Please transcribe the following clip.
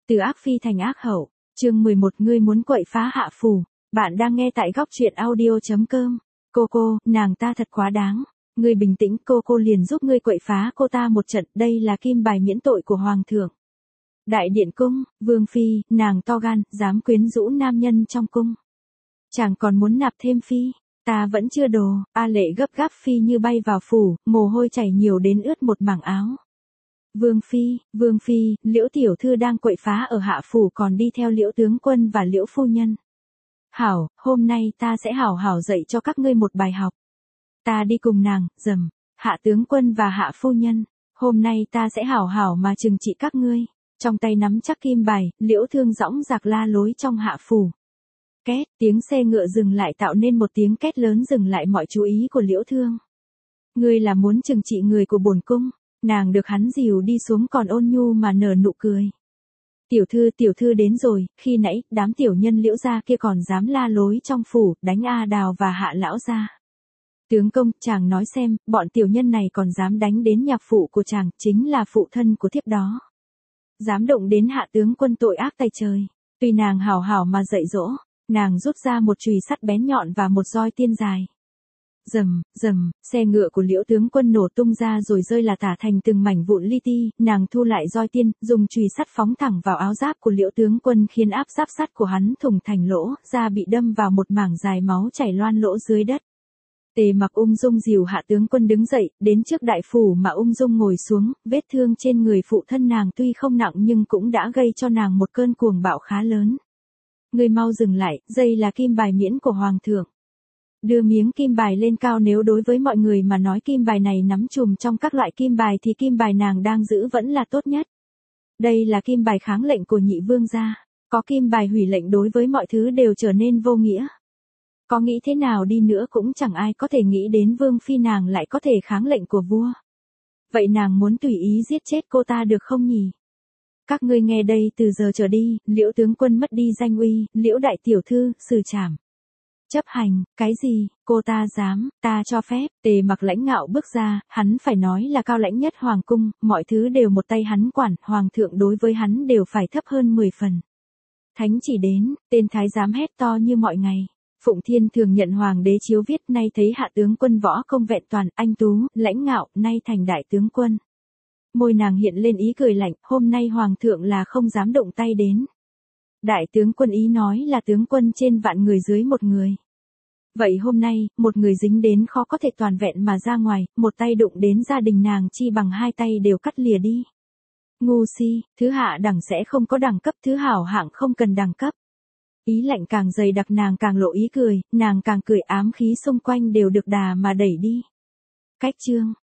Từ ác phi thành ác hậu, chương 11 ngươi muốn quậy phá hạ phủ. Bạn đang nghe tại góc truyện audio.com. Cô, nàng ta thật quá đáng. Ngươi bình tĩnh, cô liền giúp ngươi quậy phá cô ta một trận, đây là kim bài miễn tội của hoàng thượng. Đại điện cung, vương phi, nàng to gan, dám quyến rũ nam nhân trong cung. Chàng còn muốn nạp thêm phi, ta vẫn chưa đồ. A Lệ gấp gáp phi như bay vào phủ, mồ hôi chảy nhiều đến ướt một mảng áo. Vương phi, Liễu tiểu thư đang quậy phá ở hạ phủ còn đi theo Liễu tướng quân và Liễu phu nhân. Hảo, hôm nay ta sẽ hảo dạy cho các ngươi một bài học. Ta đi cùng nàng, hạ tướng quân và hạ phu nhân, hôm nay ta sẽ hảo mà trừng trị các ngươi. Trong tay nắm chắc kim bài, Liễu Thương dõng dạc la lối trong hạ phủ. Két, tiếng xe ngựa dừng lại tạo nên một tiếng két lớn dừng lại mọi chú ý của Liễu Thương. Ngươi là muốn trừng trị người của bổn cung? Nàng được hắn dìu đi xuống còn ôn nhu mà nở nụ cười. Tiểu thư đến rồi, khi nãy, đám tiểu nhân Liễu gia kia còn dám la lối trong phủ, đánh A Đào và hạ lão gia. Tướng công, chàng nói xem, bọn tiểu nhân này còn dám đánh đến nhạc phụ của chàng, chính là phụ thân của thiếp đó. Dám động đến hạ tướng quân tội ác tày trời. Tuy nàng hảo mà dạy dỗ, nàng rút ra một chùy sắt bén nhọn và một roi tiên dài. Xe ngựa của Liễu tướng quân nổ tung ra rồi rơi là tả thành từng mảnh vụn li ti, nàng thu lại roi tiên, dùng chùy sắt phóng thẳng vào áo giáp của Liễu tướng quân khiến áp giáp sắt của hắn thủng thành lỗ, da bị đâm vào một mảng dài máu chảy loan lỗ dưới đất. Tề Mặc ung dung dìu hạ tướng quân đứng dậy, đến trước đại phủ mà ung dung ngồi xuống, vết thương trên người phụ thân nàng tuy không nặng nhưng cũng đã gây cho nàng một cơn cuồng bạo khá lớn. Ngươi mau dừng lại, đây là kim bài miễn của hoàng thượng. Đưa miếng kim bài lên cao, nếu đối với mọi người mà nói kim bài này nắm trùm trong các loại kim bài thì kim bài nàng đang giữ vẫn là tốt nhất. Đây là kim bài kháng lệnh của nhị vương gia, có kim bài hủy lệnh đối với mọi thứ đều trở nên vô nghĩa. Có nghĩ thế nào đi nữa cũng chẳng ai có thể nghĩ đến vương phi nàng lại có thể kháng lệnh của vua. Vậy nàng muốn tùy ý giết chết cô ta được không nhỉ? Các ngươi nghe đây, từ giờ trở đi, Liễu tướng quân mất đi danh uy, Liễu đại tiểu thư, xử trảm. Chấp hành, cái gì, cô ta dám, ta cho phép. Tề Mặc lãnh ngạo bước ra, hắn phải nói là cao lãnh nhất hoàng cung, mọi thứ đều một tay hắn quản, hoàng thượng đối với hắn đều phải thấp hơn 10 phần. Thánh chỉ đến, tên thái giám hét to như mọi ngày. Phụng Thiên thường nhận hoàng đế chiếu viết, nay thấy hạ tướng quân võ công vẹn toàn, anh tú, lãnh ngạo, nay thành đại tướng quân. Môi nàng hiện lên ý cười lạnh, hôm nay hoàng thượng là không dám động tay đến. Đại tướng quân ý nói là tướng quân trên vạn người dưới một người. Vậy hôm nay, một người dính đến khó có thể toàn vẹn mà ra ngoài, một tay đụng đến gia đình nàng chi bằng hai tay đều cắt lìa đi. Ngu si, thứ hạ đẳng sẽ không có đẳng cấp, thứ hảo hạng không cần đẳng cấp. Ý lạnh càng dày đặc nàng càng lộ ý cười, nàng càng cười ám khí xung quanh đều được đà mà đẩy đi. Cách chương,